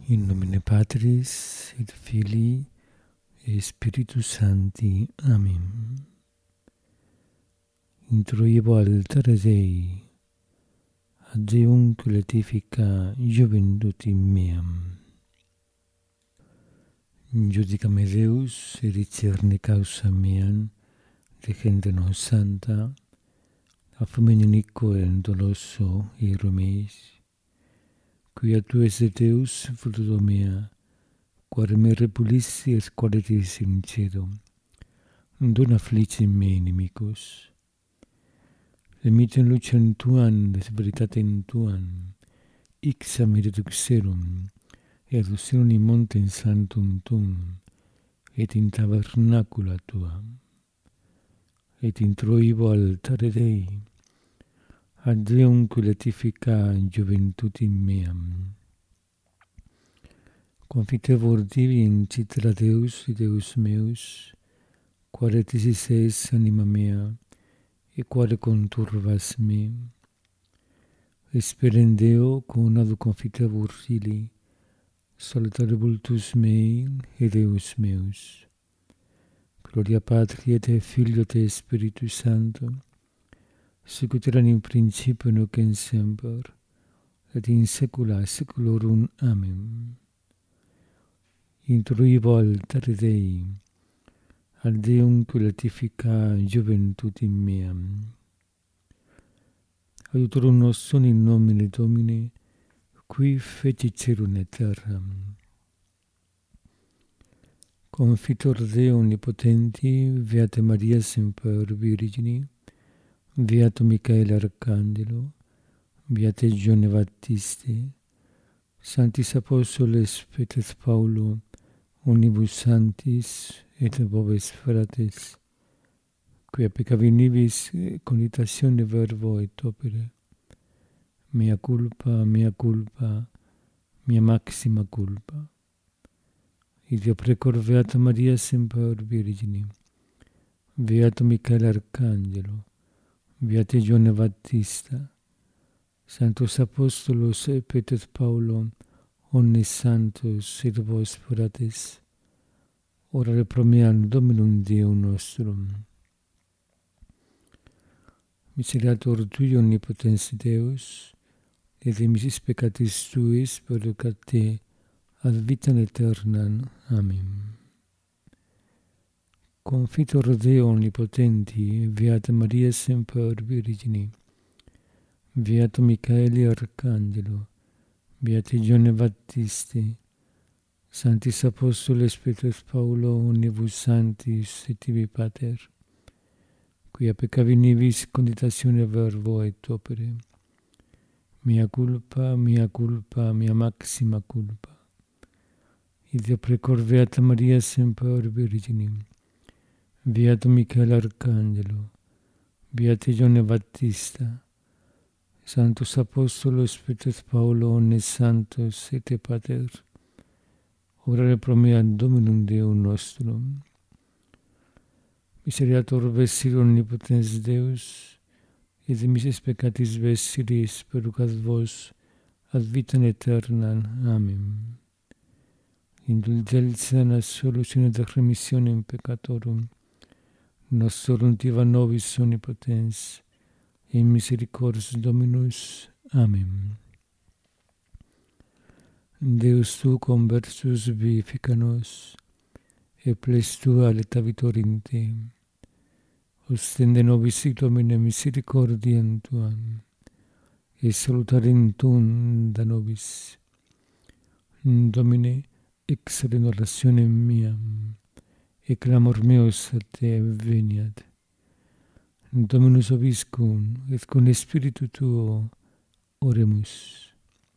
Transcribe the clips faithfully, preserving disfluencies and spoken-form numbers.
In nomine Patris et Filii et Spiritus Sancti. Amen. Introibo altare Dei, ad Deum letifica juventutim meam. Judicame Deus, et discerne causa meam, de gente non santa, a fumene nico et doloso Hieromeis, quia tu esse Deus, fruto mea, quare me repulissi et qualitis in cedo, dona afflicim me inimicus. Emitem lucem tuam, et veritatem tuam, ixam et reduxerum, et lucerum in montem sanctum tuum, et in tabernacula tuam. Et introibo altare Dei, ad Deum qui letifica juventutim meam. Confitevor divi in citra Deus, Deus meus, quare tisis es anima mea, e quare conturbas me. Esperen Deo conado confitevor fili, salutare vultus mei et Deus meus. Gloria Patri et Filio et Spiritus Sancto, sicut erat in principio nunc et semper, et in saecula saeculorum. Amen. Introibo altare Dei, ad Deum qui letifica juventutim meam. Aiutorum nostrum in nomine Domini, qui fecit caelum et terram. Confitor Deo omnipotenti, Beata Maria semper Virgini, Beato Michael Arcangelo, Beate Giovanni Baptiste, Sanctis Apostoles Petrus Paulo, Omnibus Sanctis et Vobis Fratres, quia peccavi nibis cogitatione verbo et opere, mea culpa, mea culpa, mea maxima culpa. Ideo precor Beata Maria semper Virgini, Beato Michael Arcangelo, Beate Giovanni Battista, Sanctus Apostolos Petrus Paulo, omnes santos et vos fratres, orare pro me Dominum Deum nostrum. Misericordiator Tui, omnipotens Deus, et de misis peccatis Tuis perducat te ad vitam aeternam. Amen. Confitor Deo omnipotenti, Beata Maria semper Virgini, Beato Michaeli Arcangelo, Beate Giovanni Battiste, Sanctis Apostoles Petrus Paulo, Omnibus Sanctis et tibi Pater, quia peccavi nibis conditatione verbo et opere, mea culpa, mea culpa, mea maxima culpa. Ideo precor Beata Maria semper Virgini, Beato Michael Arcangelo, Beate Giovanni Battista, Sanctus Apostolos Petrus Paulo, omnes santos et te Pater, orare pro me Dominum Deum nostrum. Misericordiator vestir omnipotens Deus, et de mises peccatis vestiris perducat vos ad vitam aeternam. Amen. Indulgentia et solutione et remissionem peccatorum, nostrum tiva nobis omnipotens, in misericordias Dominus. Amen. Deus tu conversus vivifica nos, et ples tua aleta vitorim te. Ostende nobis sic Domine misericordiam tuam, et salutarem tuum da nobis. Domine, exere in orationem meam, et clamor meus a te veniat. Dominus vobiscum, et con Spiritu tuo oremus.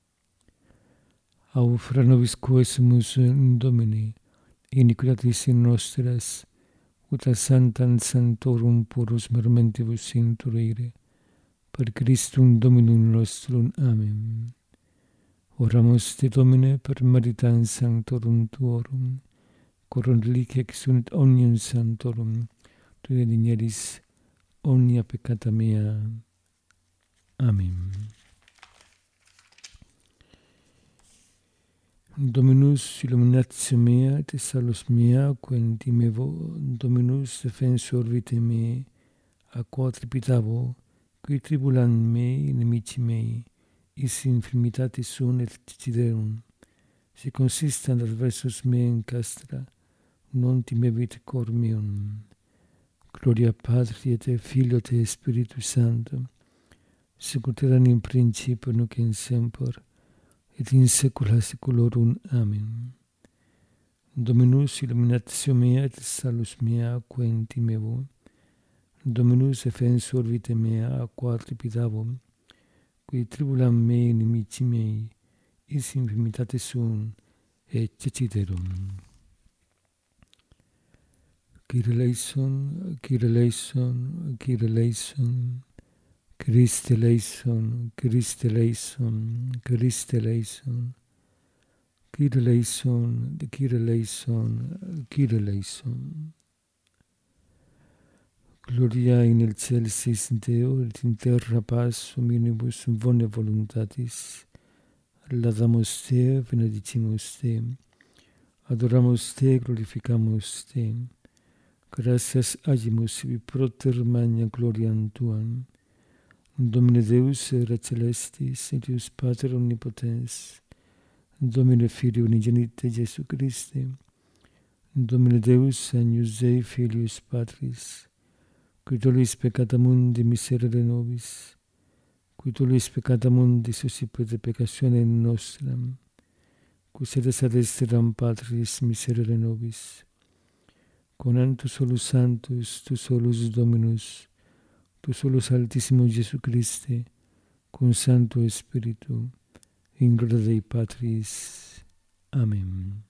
Aufra nobis quesumus Domini, iniquitatis nostras, ut a santam sanctorum purus mermentibus introire, per Christum Dominum nostrum. Amen. Oramus te Domine per meritam sanctorum tuorum, cor reliquia exunt omnium sanctorum, tu digneris omnia peccata mea. Amen. Dominus illuminatio mea et salus mea, quem timevo, Dominus defensor vitae meae, a quadripitavo, qui tribulant me inimici mei, is infirmitatis sunt et ciciderum. Si consistent adversus me in castra, non timebit cor meum. Gloria Patri et Filio et Spiritus Sancto, sicut erat in principio nunc in semper, et in saecula saeculorum. Amen. Dominus illuminatio mea et salus mea, quem timevo, Dominus defensor vitae mea, a quadripitavo, qui tribulant me inimici mei, is infirmitatis sunt, et ceciderum. Kyrie eleison, Kyrie eleison, Kyrie eleison, Christe eleison, Christe eleison, Christe eleison, Kyrie eleison, Kyrie eleison, Kyrie eleison. Gloria in excelsis Deo, et in terra paz hominibus bone voluntatis. Laudamus Te, benedicimus Te, adoramus Te, glorificamus Te. Gratias agimus ibi proter magna gloriam Tuam. Domine Deus, Era celestis, et Deus Pater omnipotens, Domine Filii unigenite Iesu Christe, Domine Deus, agnus Dei Filius Patris, qui tollis peccata mundi miserere nobis, qui tollis peccata mundi suscipit peccatione nostram, qui sedes ad esteram Patris miserere nobis, conantus solus Sanctus, tu solus Dominus, tu solus Altissimus Iesu Christe, cum Sancto Spiritu, in gloria Dei Patris. Amen.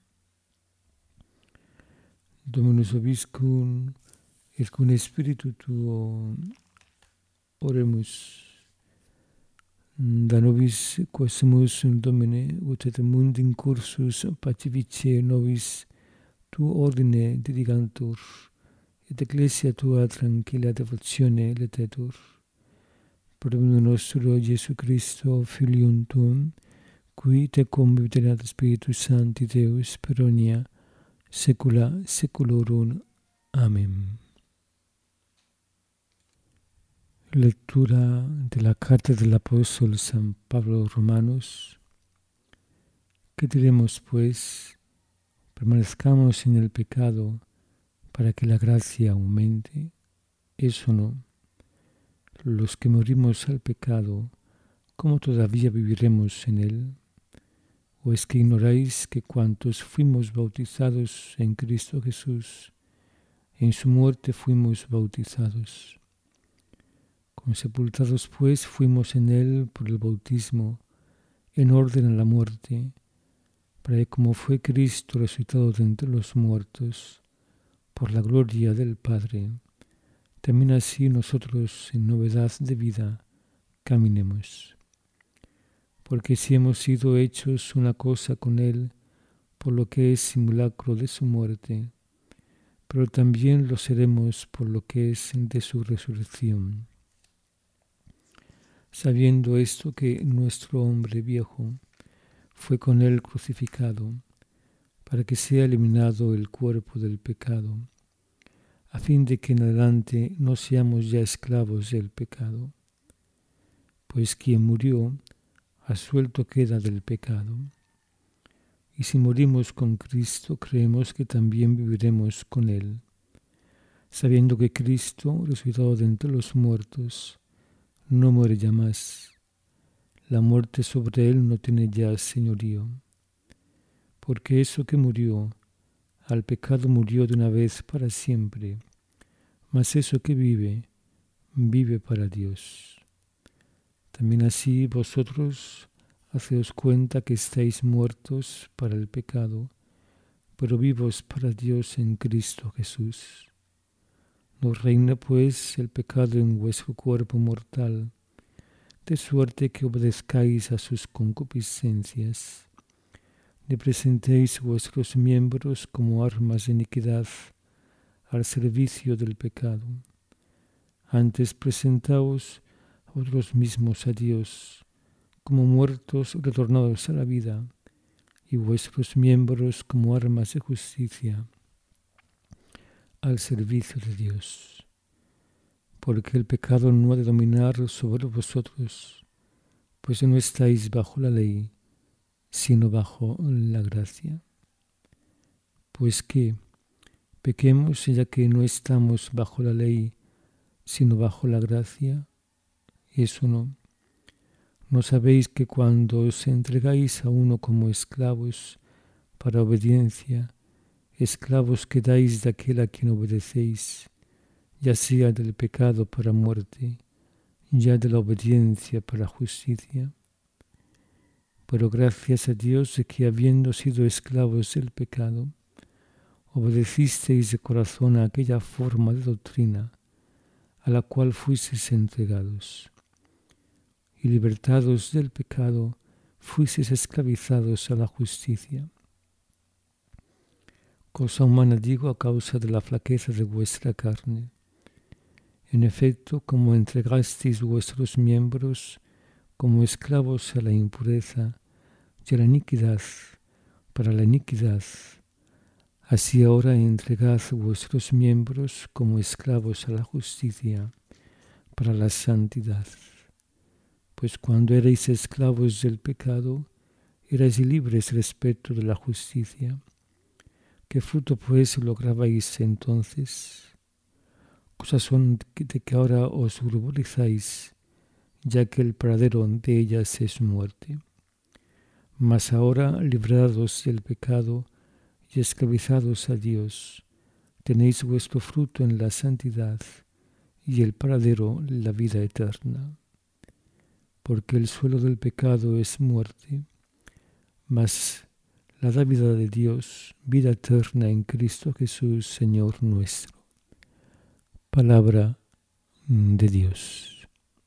Dominus vobiscum, et cum Spiritu Tuo, oremus. Da nobis quaesumus Domine, ut et mundi in cursus pacificae nobis tu ordine dirigantur, et ecclesia tua tranquilla devotione letetur. Per Domino nostro Iesu Christo, Filium Tuum, qui te convivit Spiritus Sancti Deus per omnia saecula saeculorum. Amen. Lectura de la carta del apóstol San Pablo Romanos. ¿Qué diremos pues? Permanezcamos en el pecado para que la gracia aumente. Eso no. Los que morimos al pecado, ¿cómo todavía viviremos en él? ¿O es que ignoráis que cuantos fuimos bautizados en Cristo Jesús, en su muerte fuimos bautizados? Consepultados pues fuimos en él por el bautismo, en orden a la muerte, para que como fue Cristo resucitado de entre los muertos, por la gloria del Padre, también así nosotros en novedad de vida caminemos. Porque si hemos sido hechos una cosa con él, por lo que es simulacro de su muerte, pero también lo seremos por lo que es de su resurrección. Sabiendo esto, que nuestro hombre viejo fue con él crucificado, para que sea eliminado el cuerpo del pecado, a fin de que en adelante no seamos ya esclavos del pecado. Pues quien murió, absuelto queda del pecado. Y si morimos con Cristo, creemos que también viviremos con él, sabiendo que Cristo, resucitado de entre los muertos, no muere ya más. La muerte sobre él no tiene ya señorío. Porque eso que murió, al pecado murió de una vez para siempre, mas eso que vive, vive para Dios. También así vosotros haceos cuenta que estáis muertos para el pecado, pero vivos para Dios en Cristo Jesús. No reina pues el pecado en vuestro cuerpo mortal, de suerte que obedezcáis a sus concupiscencias. Le presentéis vuestros miembros como armas de iniquidad al servicio del pecado. Antes presentaos a vosotros mismos a Dios como muertos retornados a la vida, y vuestros miembros como armas de justicia al servicio de Dios. Porque el pecado no ha de dominar sobre vosotros, pues no estáis bajo la ley, sino bajo la gracia. Pues que pequemos ya que no estamos bajo la ley, sino bajo la gracia. Eso no. ¿No sabéis que cuando os entregáis a uno como esclavos para obediencia, esclavos quedáis de aquel a quien obedecéis, ya sea del pecado para muerte, ya de la obediencia para justicia? Pero gracias a Dios de que habiendo sido esclavos del pecado, obedecisteis de corazón a aquella forma de doctrina a la cual fuisteis entregados, y libertados del pecado, fuisteis esclavizados a la justicia. Cosa humana digo a causa de la flaqueza de vuestra carne. En efecto, como entregasteis vuestros miembros como esclavos a la impureza y a la iniquidad, para la iniquidad, así ahora entregad vuestros miembros como esclavos a la justicia, para la santidad. Pues cuando erais esclavos del pecado, erais libres respecto de la justicia. ¿Qué fruto pues lograbais entonces? Cosas son de que ahora os ruborizáis, ya que el paradero de ellas es muerte. Mas ahora, librados del pecado y esclavizados a Dios, tenéis vuestro fruto en la santidad y el paradero la vida eterna. Porque el suelo del pecado es muerte, mas la dádiva de Dios, vida eterna en Cristo Jesús, Señor nuestro. Palabra de Dios.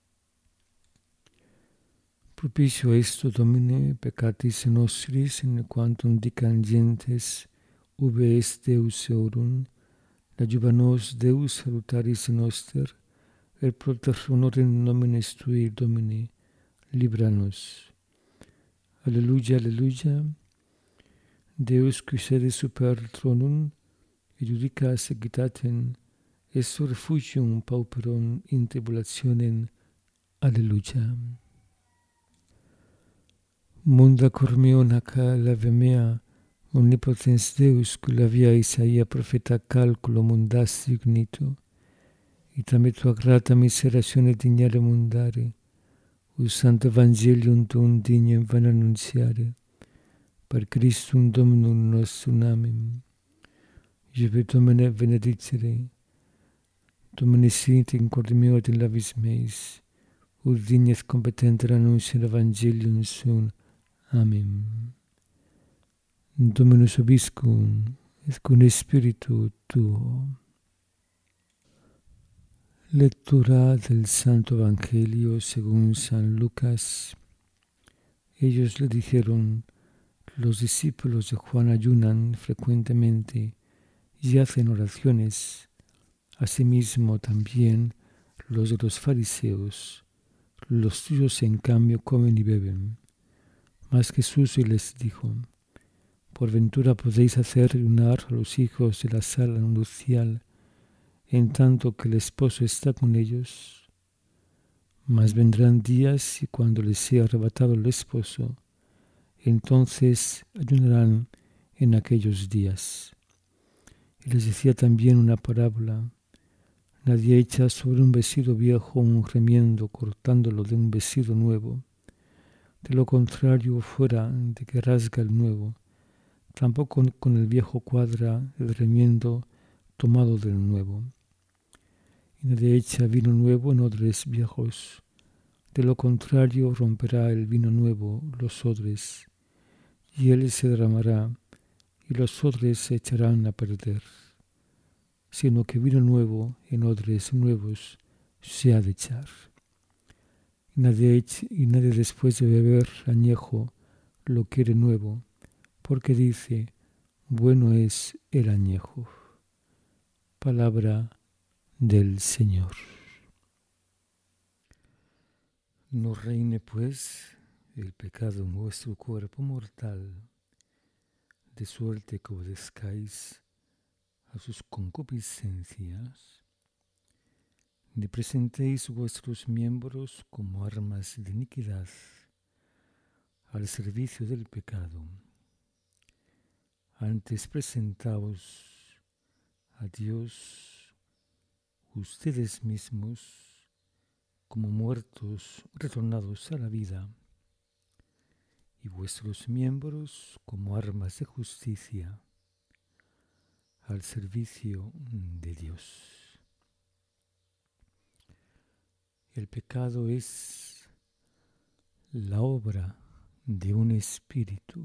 Propicio esto, Domine, peccatis nostris, in quantum dicangentes ubi est Deus eorum, adjuva nos Deus salutaris noster, et propter honorem nominis Tui, Domine, libra nos. Alleluia, alleluia. Deus qui sede super tronum, et judicas equitatem, est refugium pauperum in tribulationem. Alleluia. Munda cor meo naca lave mea, omnipotens Deus, qui la via Isaia profeta calculo mundasti ignito, et ame tua grata miseratione dignare mundare, us santo evangelium tuum dignem van annunziare, per Christum Dominum nostrum. Amen. Jube Domine benedicere, Domine sit in cor meo et in labis meis, ut dignes competenter annunciare evangelium suum. Amen. Dominus vobiscum, et cum spiritu tuo. Lectura del Santo Evangelio según San Lucas. Ellos le dijeron: los discípulos de Juan ayunan frecuentemente y hacen oraciones. Asimismo también los de los fariseos. Los tuyos en cambio comen y beben. Mas Jesús les dijo: por ventura podéis hacer ayunar a los hijos de la sala nupcial en tanto que el esposo está con ellos. Mas vendrán días y cuando les sea arrebatado el esposo, entonces ayunarán en aquellos días. Y les decía también una parábola: nadie echa sobre un vestido viejo un remiendo cortándolo de un vestido nuevo. De lo contrario, fuera de que rasga el nuevo, tampoco con el viejo cuadra el remiendo tomado del nuevo. Y nadie echa vino nuevo en odres viejos. De lo contrario, romperá el vino nuevo los odres, y él se derramará, y los odres se echarán a perder. Sino que vino nuevo en odres nuevos se ha de echar. Y nadie, eche, y nadie después de beber añejo lo quiere nuevo, porque dice: bueno es el añejo. Palabra del Señor. No reine pues el pecado en vuestro cuerpo mortal, de suerte que obedezcáis a sus concupiscencias, ni presentéis vuestros miembros como armas de iniquidad al servicio del pecado. Antes presentaos a Dios ustedes mismos como muertos retornados a la vida, y vuestros miembros como armas de justicia al servicio de Dios. El pecado es la obra de un espíritu.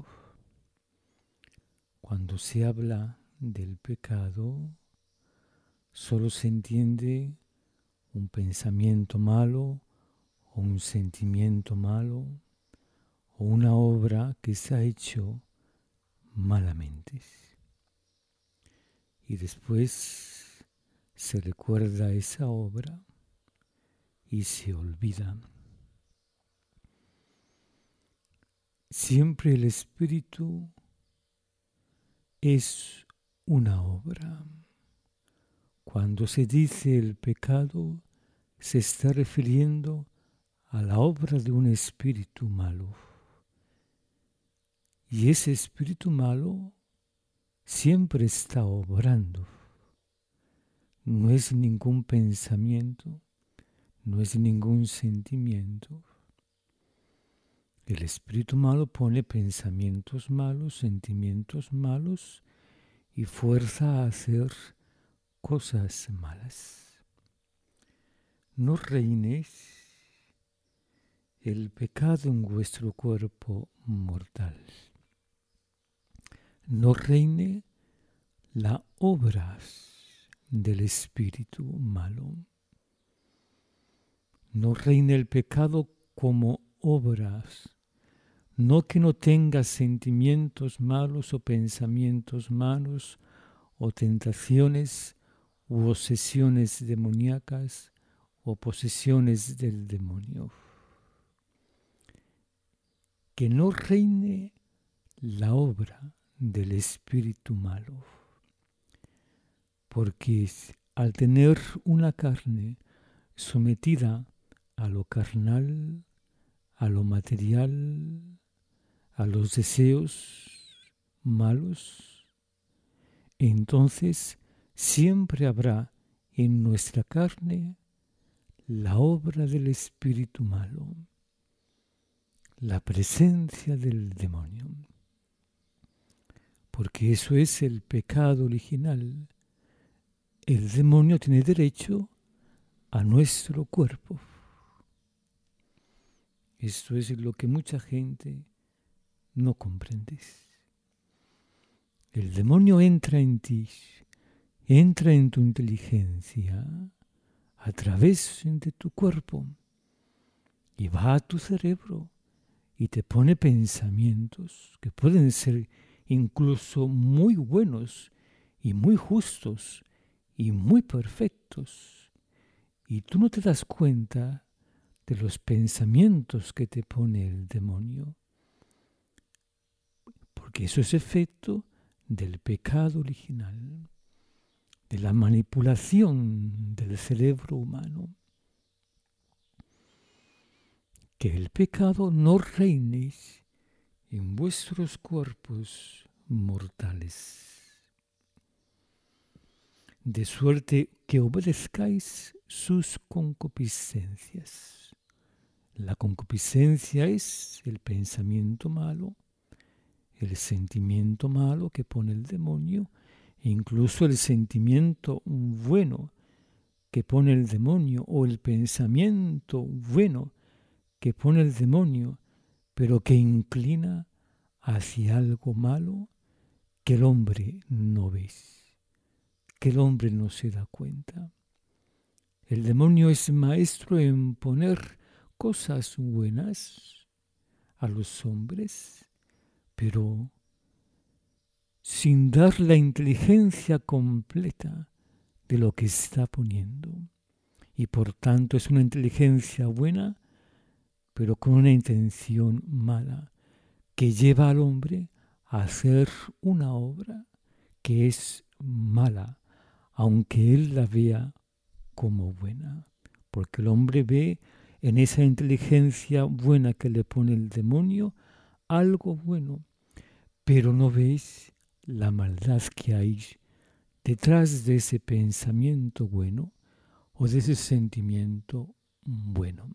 Cuando se habla del pecado, solo se entiende un pensamiento malo o un sentimiento malo o una obra que se ha hecho malamente. Y después se recuerda esa obra y se olvida. Siempre el espíritu es una obra. Cuando se dice el pecado, se está refiriendo a la obra de un espíritu malo. Y ese espíritu malo siempre está obrando. No es ningún pensamiento, no es ningún sentimiento. El espíritu malo pone pensamientos malos, sentimientos malos y fuerza a hacer cosas malas. No reinéis el pecado en vuestro cuerpo mortal. No reine la obra del espíritu malo. No reine el pecado como obras. No que no tenga sentimientos malos o pensamientos malos o tentaciones u obsesiones demoníacas o posesiones del demonio. Que no reine la obra del espíritu malo. Porque al tener una carne sometida a lo carnal, a lo material, a los deseos malos, entonces siempre habrá en nuestra carne la obra del espíritu malo, la presencia del demonio. Porque eso es el pecado original. El demonio tiene derecho a nuestro cuerpo. Esto es lo que mucha gente no comprende. El demonio entra en ti, entra en tu inteligencia a través de tu cuerpo y va a tu cerebro y te pone pensamientos que pueden ser incluso muy buenos y muy justos y muy perfectos. Y tú no te das cuenta de los pensamientos que te pone el demonio. Porque eso es efecto del pecado original, de la manipulación del cerebro humano. Que el pecado no reine en vuestros cuerpos mortales, de suerte que obedezcáis sus concupiscencias. La concupiscencia es el pensamiento malo, el sentimiento malo que pone el demonio, e incluso el sentimiento bueno que pone el demonio, o el pensamiento bueno que pone el demonio, pero que inclina hacia algo malo que el hombre no ve, que el hombre no se da cuenta. El demonio es maestro en poner cosas buenas a los hombres, pero sin dar la inteligencia completa de lo que está poniendo. Y por tanto es una inteligencia buena, pero con una intención mala, que lleva al hombre a hacer una obra que es mala, aunque él la vea como buena. Porque el hombre ve en esa inteligencia buena que le pone el demonio algo bueno, pero no veis la maldad que hay detrás de ese pensamiento bueno o de ese sentimiento bueno.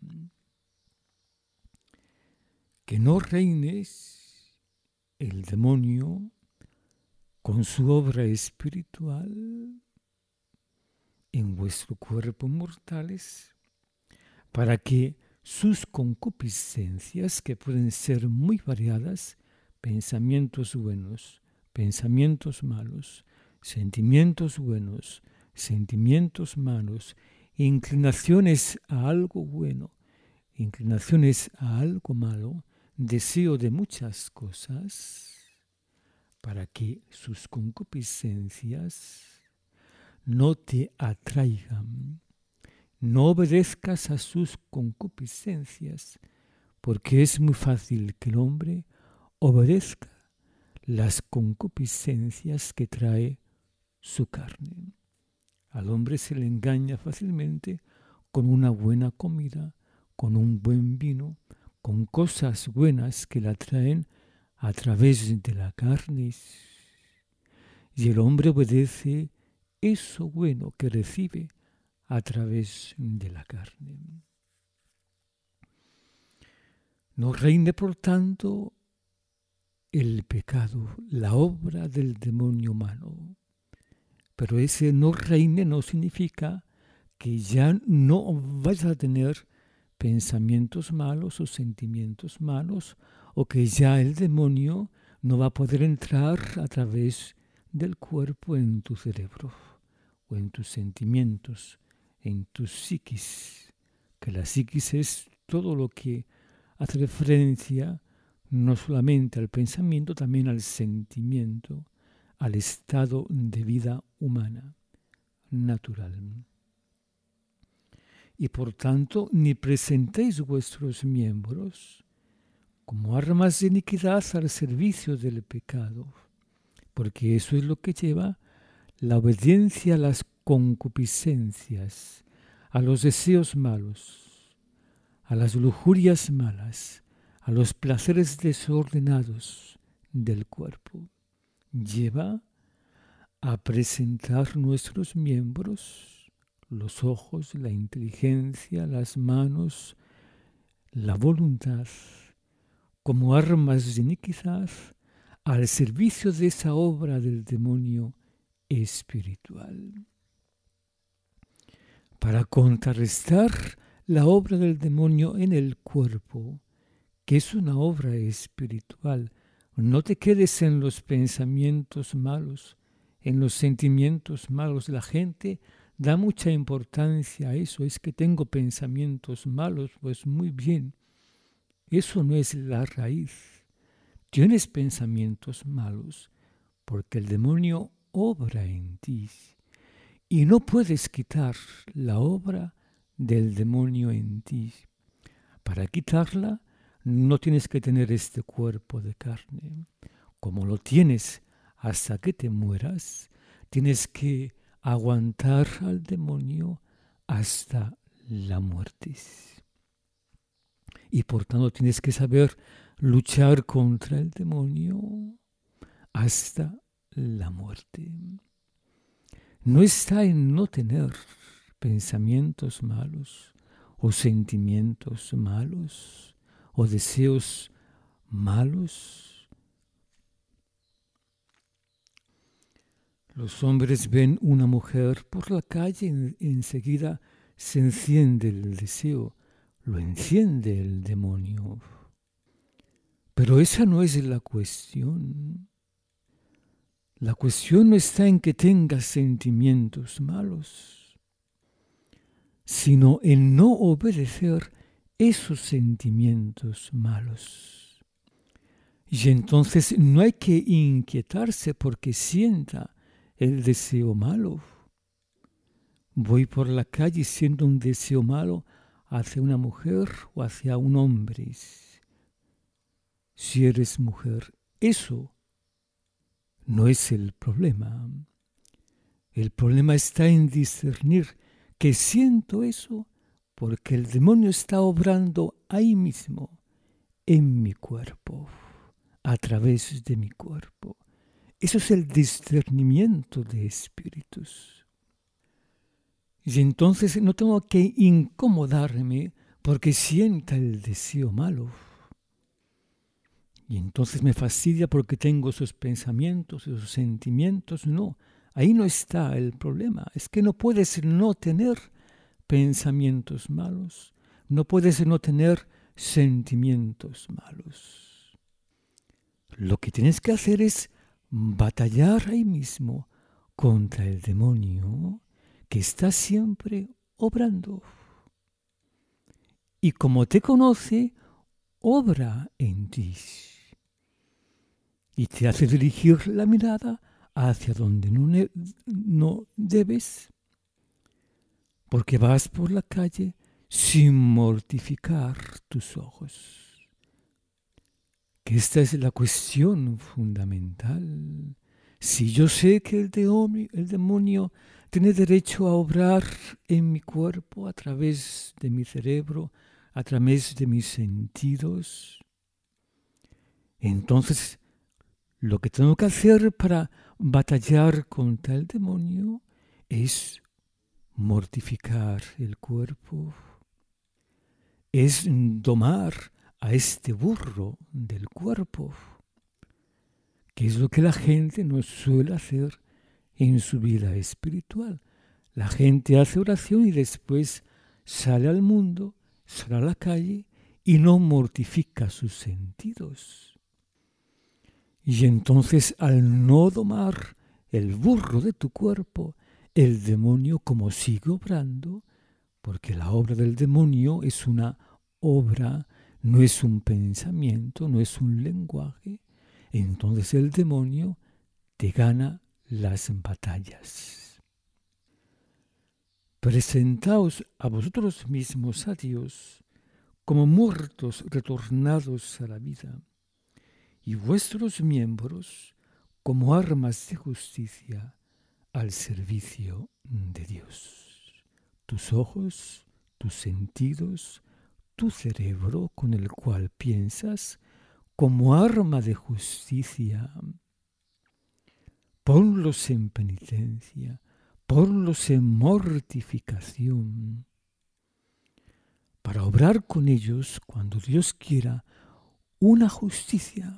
Que no reines el demonio con su obra espiritual en vuestro cuerpo mortales, para que sus concupiscencias, que pueden ser muy variadas, pensamientos buenos, pensamientos malos, sentimientos buenos, sentimientos malos, inclinaciones a algo bueno, inclinaciones a algo malo, deseo de muchas cosas, para que sus concupiscencias no te atraigan. No obedezcas a sus concupiscencias, porque es muy fácil que el hombre obedezca las concupiscencias que trae su carne. Al hombre se le engaña fácilmente con una buena comida, con un buen vino, con cosas buenas que la traen a través de la carne. Y el hombre obedece eso bueno que recibe a través de la carne. No reine, por tanto, el pecado, la obra del demonio humano. Pero ese no reine no significa que ya no vayas a tener pensamientos malos o sentimientos malos, o que ya el demonio no va a poder entrar a través del cuerpo en tu cerebro, o en tus sentimientos, en tu psiquis, que la psiquis es todo lo que hace referencia no solamente al pensamiento, también al sentimiento, al estado de vida humana, natural. Y por tanto, ni presentéis vuestros miembros como armas de iniquidad al servicio del pecado, porque eso es lo que lleva la obediencia a las concupiscencias, a los deseos malos, a las lujurias malas, a los placeres desordenados del cuerpo. Lleva a presentar nuestros miembros, los ojos, la inteligencia, las manos, la voluntad, como armas de iniquidad al servicio de esa obra del demonio espiritual. Para contrarrestar la obra del demonio en el cuerpo, que es una obra espiritual, no te quedes en los pensamientos malos, en los sentimientos malos. La gente da mucha importancia a eso. Es que tengo pensamientos malos, pues muy bien. Eso no es la raíz. Tienes pensamientos malos porque el demonio obra en ti y no puedes quitar la obra del demonio en ti. Para quitarla no tienes que tener este cuerpo de carne. Como lo tienes hasta que te mueras, tienes que aguantar al demonio hasta la muerte. Y por tanto tienes que saber luchar contra el demonio hasta la muerte. No está en no tener pensamientos malos o sentimientos malos o deseos malos. Los hombres ven una mujer por la calle y enseguida se enciende el deseo, lo enciende el demonio. Pero esa no es la cuestión. La cuestión no está en que tengas sentimientos malos, sino en no obedecer esos sentimientos malos. Y entonces no hay que inquietarse porque sienta el deseo malo. Voy por la calle siendo un deseo malo hacia una mujer o hacia un hombre. Si eres mujer, eso no es el problema. El problema está en discernir que siento eso porque el demonio está obrando ahí mismo, en mi cuerpo, a través de mi cuerpo. Eso es el discernimiento de espíritus. Y entonces no tengo que incomodarme porque sienta el deseo malo. Y entonces me fastidia porque tengo esos pensamientos, esos sentimientos. No, ahí no está el problema. Es que no puedes no tener pensamientos malos. No puedes no tener sentimientos malos. Lo que tienes que hacer es batallar ahí mismo contra el demonio que está siempre obrando. Y como te conoce, obra en ti. Y te hace dirigir la mirada hacia donde no, ne- no debes. Porque vas por la calle sin mortificar tus ojos. Que esta es la cuestión fundamental. Si yo sé que el demonio, el demonio tiene derecho a obrar en mi cuerpo a través de mi cerebro, a través de mis sentidos, entonces lo que tengo que hacer para batallar contra el demonio es mortificar el cuerpo, es domar a este burro del cuerpo, que es lo que la gente no suele hacer en su vida espiritual. La gente hace oración y después sale al mundo, sale a la calle y no mortifica sus sentidos. Y entonces al no domar el burro de tu cuerpo, el demonio como sigue obrando, porque la obra del demonio es una obra, no es un pensamiento, no es un lenguaje, entonces el demonio te gana las batallas. Presentaos a vosotros mismos a Dios como muertos retornados a la vida, y vuestros miembros como armas de justicia al servicio de Dios. Tus ojos, tus sentidos, tu cerebro con el cual piensas como arma de justicia. Ponlos en penitencia, ponlos en mortificación, para obrar con ellos cuando Dios quiera una justicia.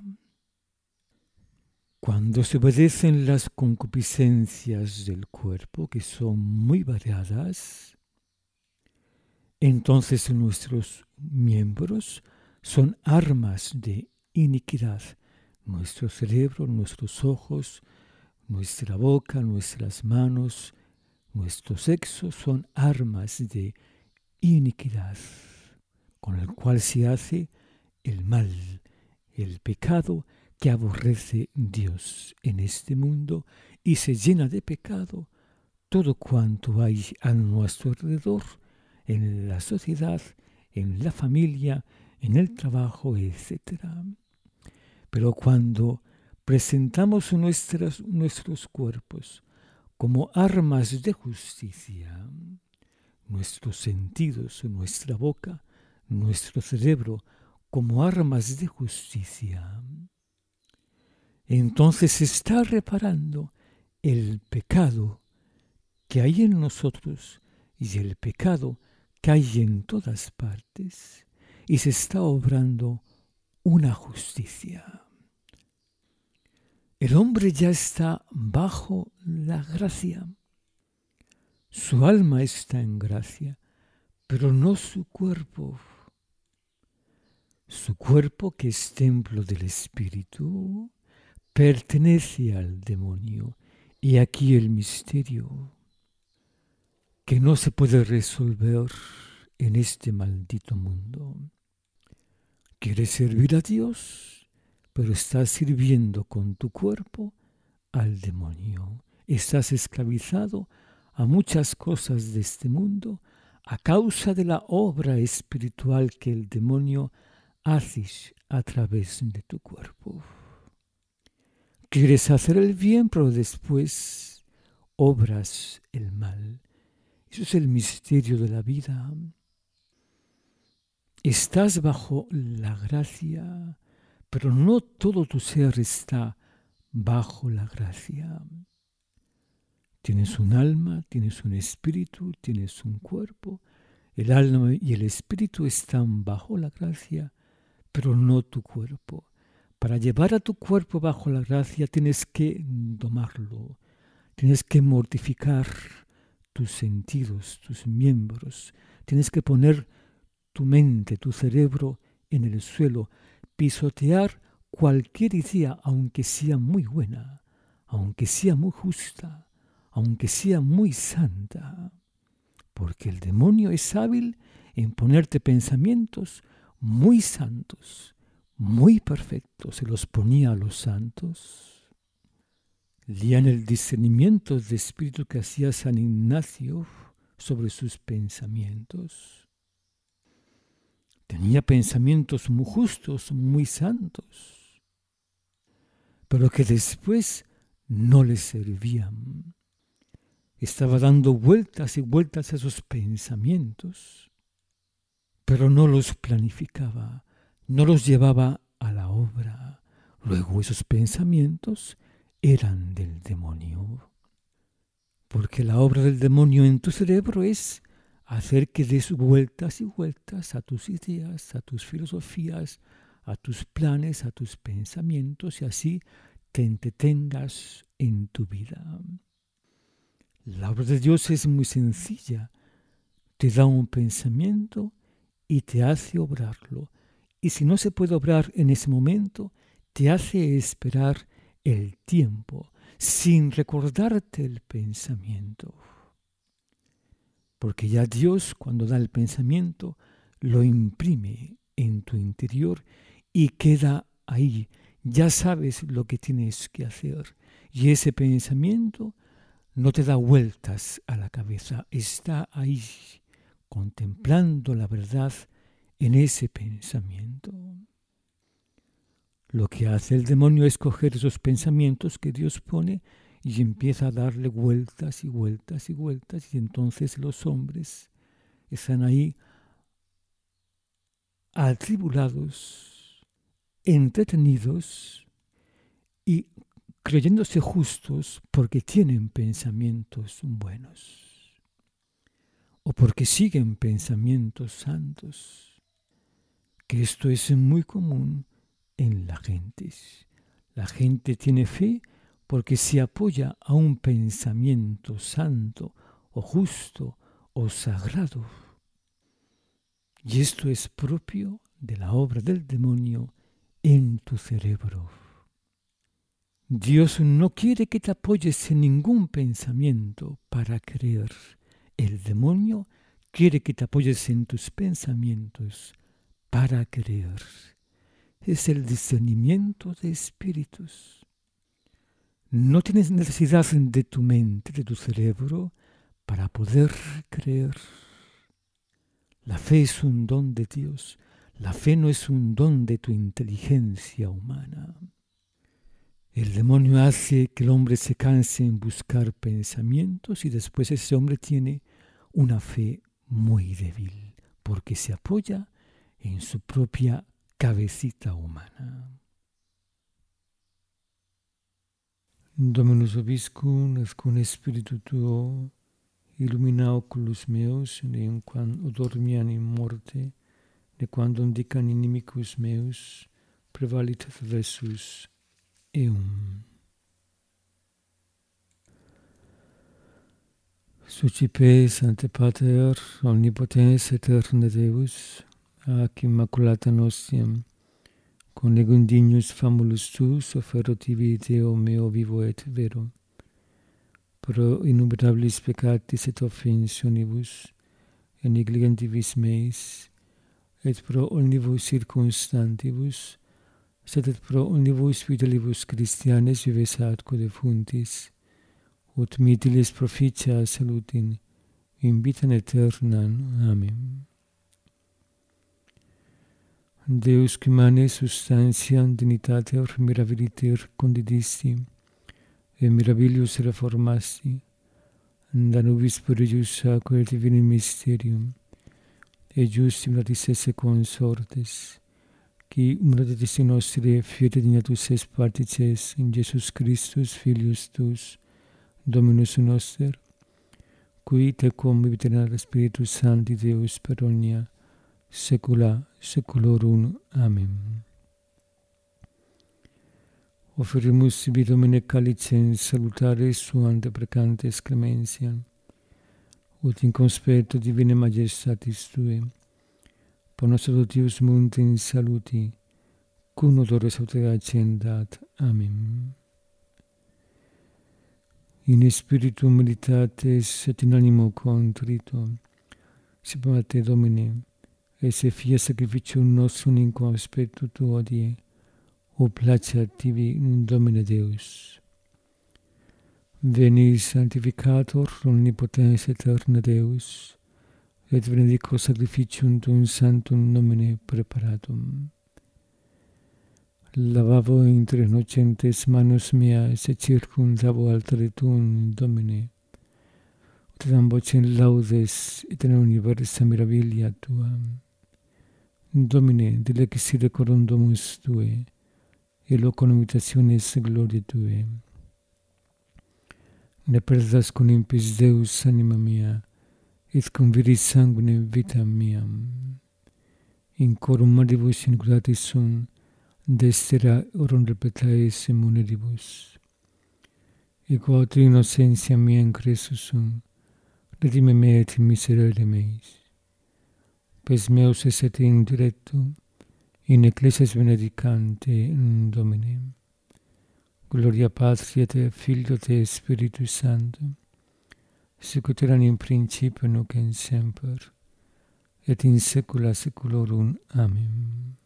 Cuando se obedecen las concupiscencias del cuerpo, que son muy variadas, entonces nuestros miembros son armas de iniquidad. Nuestro cerebro, nuestros ojos, nuestra boca, nuestras manos, nuestro sexo son armas de iniquidad, con el cual se hace el mal, el pecado que aborrece Dios en este mundo, y se llena de pecado todo cuanto hay a nuestro alrededor, en la sociedad, en la familia, en el trabajo, etcétera. Pero cuando presentamos nuestras, nuestros cuerpos como armas de justicia, nuestros sentidos, nuestra boca, nuestro cerebro como armas de justicia, entonces se está reparando el pecado que hay en nosotros y el pecado que hay en todas partes, y se está obrando una justicia. El hombre ya está bajo la gracia. Su alma está en gracia, pero no su cuerpo. Su cuerpo, que es templo del Espíritu, pertenece al demonio. Y aquí el misterio que no se puede resolver en este maldito mundo. Quieres servir a Dios, pero estás sirviendo con tu cuerpo al demonio. Estás esclavizado a muchas cosas de este mundo a causa de la obra espiritual que el demonio hace a través de tu cuerpo. quieres hacer el bien, pero después obras el mal. Eso es el misterio de la vida. Estás bajo la gracia, pero no todo tu ser está bajo la gracia. Tienes un alma, tienes un espíritu, tienes un cuerpo. El alma y el espíritu están bajo la gracia, pero no tu cuerpo. Para llevar a tu cuerpo bajo la gracia tienes que domarlo, tienes que mortificar tus sentidos, tus miembros, tienes que poner tu mente, tu cerebro en el suelo, pisotear cualquier idea, aunque sea muy buena, aunque sea muy justa, aunque sea muy santa, porque el demonio es hábil en ponerte pensamientos muy santos, muy perfectos. Se los ponía a los santos. Leían el discernimiento de espíritu que hacía San Ignacio sobre sus pensamientos. Tenía pensamientos muy justos, muy santos, pero que después no le servían. Estaba dando vueltas y vueltas a esos pensamientos, pero no los planificaba, no los llevaba a la obra. Luego esos pensamientos eran del demonio, porque la obra del demonio en tu cerebro es hacer que des vueltas y vueltas a tus ideas, a tus filosofías, a tus planes, a tus pensamientos, y así te entretengas en tu vida. La obra de Dios es muy sencilla. Te da un pensamiento y te hace obrarlo. Y si no se puede obrar en ese momento, te hace esperar el tiempo sin recordarte el pensamiento. Porque ya Dios, cuando da el pensamiento, lo imprime en tu interior y queda ahí. Ya sabes lo que tienes que hacer. Y ese pensamiento no te da vueltas a la cabeza, está ahí, contemplando la verdad en ese pensamiento. Lo que hace el demonio es coger esos pensamientos que Dios pone y empieza a darle vueltas y vueltas y vueltas, y entonces los hombres están ahí atribulados, entretenidos y creyéndose justos porque tienen pensamientos buenos o porque siguen pensamientos santos, que esto es muy común en la gente. La gente tiene fe porque se apoya a un pensamiento santo o justo o sagrado. Y esto es propio de la obra del demonio en tu cerebro. Dios no quiere que te apoyes en ningún pensamiento para creer. El demonio quiere que te apoyes en tus pensamientos para creer. Es el discernimiento de espíritus. No tienes necesidad de tu mente, de tu cerebro, para poder creer. La fe es un don de Dios. La fe no es un don de tu inteligencia humana. El demonio hace que el hombre se canse en buscar pensamientos y después ese hombre tiene una fe muy débil porque se apoya en su propia cabecita humana. Dominus vobiscum, et cum spiritu tuo, illumina oculus meus, neum quam dormiam in morte, nequandum dican inimicus meus, prevalit adversus eum. Sucipe, Sancte Pater, omnipotens aeterne Deus, ac immaculata nostiam, conegum dignus famulus tuus, offero tibi Deo meo vivo et vero, pro innumerabilis peccatis et offensionibus, et negligentibus meis, et pro omnibus circumstantibus, sed et pro omnibus fidelibus Christianes vives atque defuntis, ut mitilis proficia salutin, in vitam aeternam. Amen. Deus qui mane substantiam dignitatem mirabiliter condidisti, e mirabilius reformasti, da nubis purigius aquae divini mysterium, e justim latis esse consortes, qui umbratis nostri fiat dignatus es partices in Jesus Christus, Filius Tuus, Dominus noster, qui tecum vivit in Spiritus Sancti Deus per omnia saecula saeculorum. Amen. Offerimus sibi Domine calicem salutare suam deprecantes clementia, ut in conspecto divine majestatis Tue, por nostro Deus munte in saluti, cum odore salutate accendat. Amen. In spiritu militates et in animo contrito, sipulam Te, Domine, esse fia sacrificium nostrum in conspectu Tuo die, o placet tibi Domine Deus. Veni sanctificator omnipotens aeterna Deus, et benedico sacrificium Tuum sanctum nomine preparatum. Lavavo inter innocentes manus meas, et circumdavo altare Tuum, Domine, ut dam vocem laudes et in universa mirabilia Tua. Domine, dilectisside coram domus Tue, e loco imitationes gloriae Tuae. Ne perdas con impis Deus anima mea, et cum viris sanguine vita mea. In corum maribus iniquitatis sum, destera orum repetaes muniribus. E quod innocentia mea in Christus sum, redime me et miserere meis. Pes meus esset in directu, in ecclesias benedicante Domine. Gloria Patri et Filio et Spiritus Sancto, sic ut erat in principio nunc et semper, et in saecula saeculorum. Amen.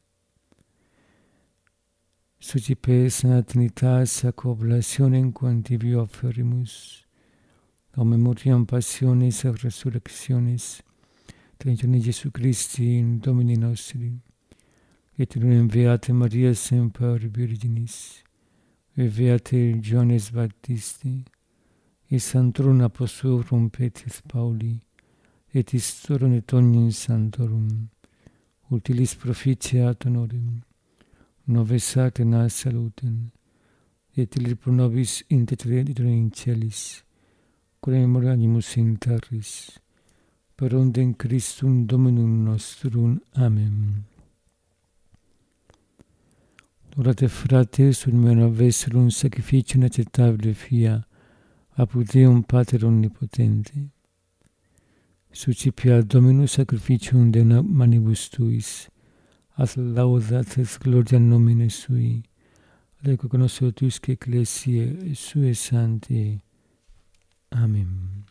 Sucipes in Trinitas ac oblationem quantivi offerimus, o memoriam passionis et resurrectionis, Trinitari Jesu Christi in Domini nostri, et in Beate Maria semper Virginis, et Beate Johannes Baptisti, et Sanctorum Apostolorum Petris Pauli, et Istorum et omnium Sanctorum, utilis proficiat honorem, novesate nas salutem, et ilir pro nobis intercedere in celis, quod memoria animus in terris, per ondem Christum Dominum nostrum. Amen. Orate fratres, ut mea vesserum sacrificium acceptabile fia, apud Deum Pater omnipotente. Sucipia Dominus sacrificium de manibus Tuis, ad laudat et gloria nomine Sui, ad cognoscere Tuisque ecclesiae Suae sanctae. Amen.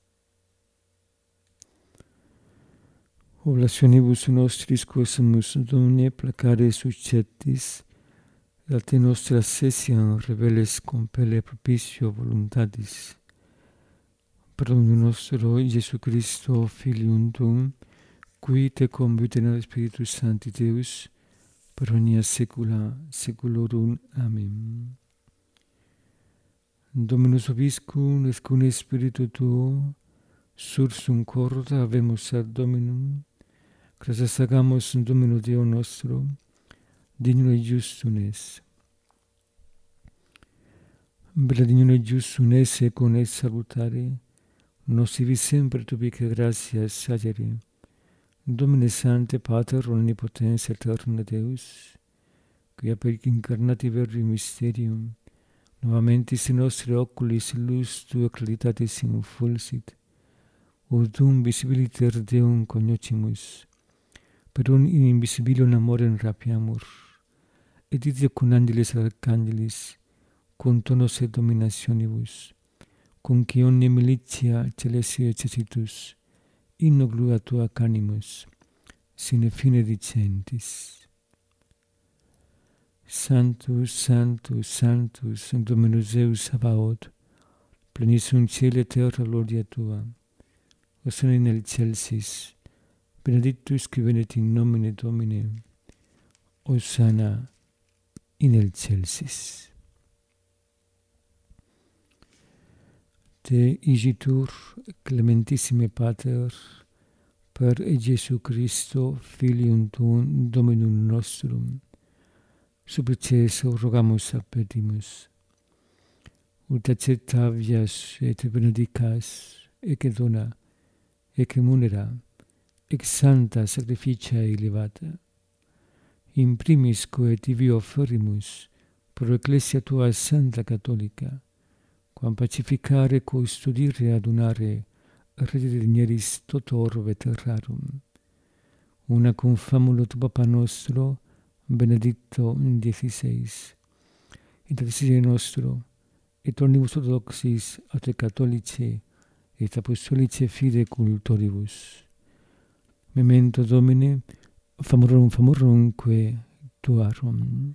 Oblationibus nostris quosamus Domine placare succettis, et te nostra sessiam reveles compelle propicio voluntatis. Per Dominum nostro Iesu Christo, Filium Tuum, qui tecum vivit in Spiritus Sancti Deus, per omnia saecula saeculorum. Amen. Dominus vobiscum et cum spiritu tuo, sursum corda habemus ad Dominum, gratias agamus Domino Deo nostro, dignum et justum es. Bella dignum et justum es et con es salutare, nos sivi sempre tubique gratias agere. Domine Sancte Pater omnipotens aeterna Deus, quia per incarnati verbi mysterium, novamentis in nostri oculis lux Tua claritatis infulsit, ut dum visibiliter Deum cognoscimus, per un invisibilium amorem rapiamur, et ite cum angelis archangelis, cum tonos et dominationibus, cum qui omne militia celestia exercitus, inno gloria Tua canimus, sine fine dicentis. Sanctus, Sanctus, Sanctus, Dominus Deus Sabaoth, plenissum cieli et terra gloria Tua, Hosanna in excelsis, benedictus qui venit in nomine Domini, Hosanna in excelsis. te igitur, clementissime Pater, per Iesu Christo, Filium tuum, Dominum nostrum, supplices rogamus et petimus. Ut acceptavias et benedicas, ec dona, ec munera, ec santa sacrificia elevata, in primis quae tibi offerimus, pro Ecclesia tua Santa Catholica, quam pacificare, custodire, adunare, rededineris toto orbe terrarum, una cum famulo tu Papa nostro, Benedicto diciseis, intercede nostro, et omnibus orthodoxis, et catholici, et apostolici fide cultoribus. Memento Domine, famorum famorumque tuarum.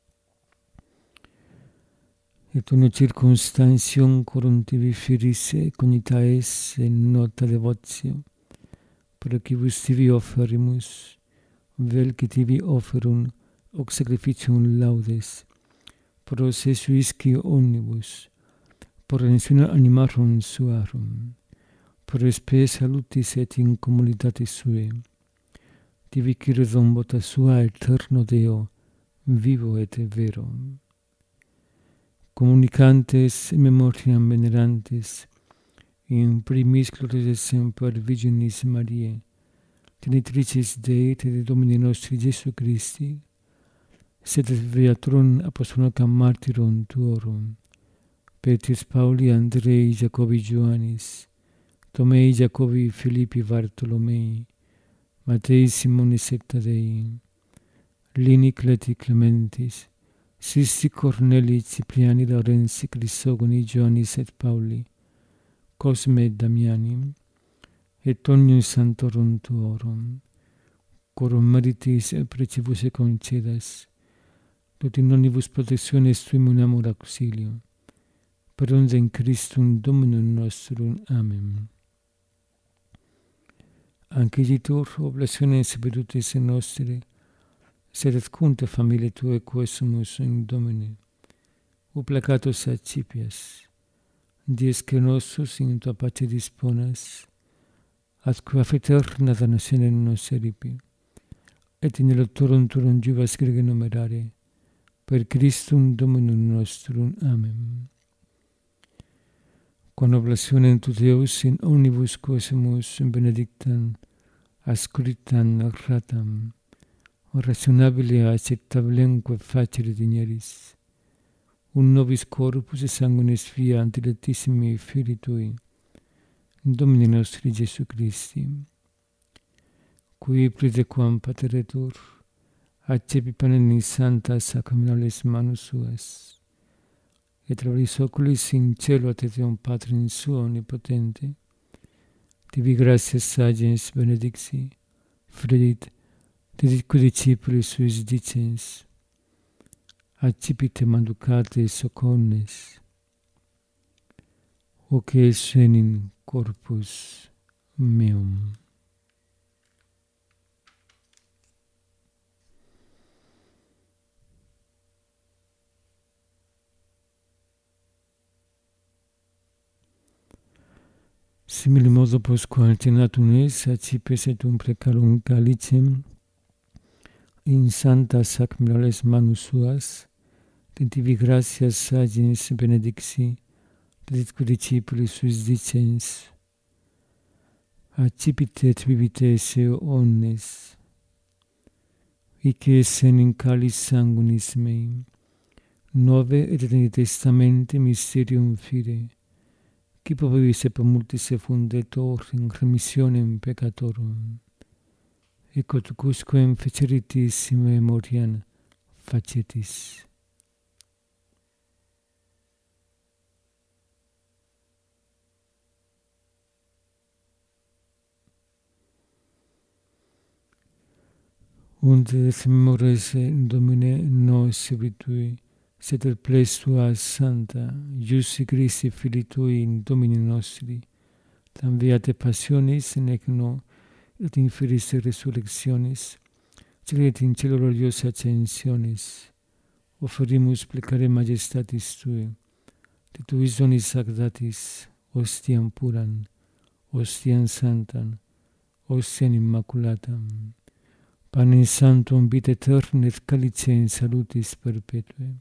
Et uno circumstantium corum tibi firis cognitaes in nota devotio, proquibus tibi offerimus, vel que tibi offerum hoc sacrificium laudes, pro se suisci omnibus, por redemptione animarum suarum, pro spe salutis et in communitatis sue, tibi ciredum vota sua eterno Deo, vivo et vero. Communicantes memoriam venerantes, in primis glorias semper Virginis Mariae, Genitricis Dei et de Domini nostri Iesu Christi, sed viatron apostolacam martyrum tuorum, Petris Pauli, Andrei, Jacobi Ioannis, Tomei, Jacobi, Filippi, Bartolomei, Matei, Simonis et Tadei, Lini, Cleti, Clementis, Sisti, Corneli, Cipriani, Laurensi, Crisogoni, Ioannis et Pauli, Cosme et Damiani, et omnium santorum tuorum, corum meritis et precibus et concedas, tot in omnibus protectiones tuum in amor auxilio, per uns in Christum Dominum nostrum. Amen. Anciditur oblationes virtutis nostri, sed et cunte familiae Tuae quae sumus in Domine, o placatus accipias, dies que nostros in Tua pace disponas, atque eterna damnatione nos eripi, et in electorum turum juvas grege numerare, per Christum Dominum nostrum. Amen. Quam oblationem tu Deus in omnibus quaesumus benedictam, ascriptam ratam, rationabile acceptablemque facere digneris, un nobis corpus et sanguinis fiat dilectissimi Filii Tui, Domini nostri Iesu Christi, qui praetequam pateretur, accepi panem in santa sacramentales manus suas, et travis oculis in cielo et Deum Patrum suo omnipotente, tibi gratias sagens benedicti, fredit, deditque discipulis suis dicens, accipite manducate socornes, hoc es in corpus meum. Simile modo postquam alternatum es, accipes et um precalum calicem, in santa sacramentales manus suas, tibi gratias sagens benedicti, deditque discipulis suis dicens, accipite et bibite esse omnes, hic essen in calis sanguinis mei, nove et in testamente mysterium fide, qui provis et per multis effundetur in remissionem peccatorum, et quodcusquem feceritis in memoriam facetis. Unde et memores Domine nos servitui, sed et ples Tua Santa, Iusi Christi Filii Tui in Domini nostri, tam viate passionis nec no, et in firis resurrectionis, celi et in cielo gloriosa ascensionis, oferimus plecare majestatis Tui, de Tuis donis sagratis, ostiam puram, ostiam sanctam, ostiam immaculatam, panem sanctum vita aeterna et calice in salutis perpetue.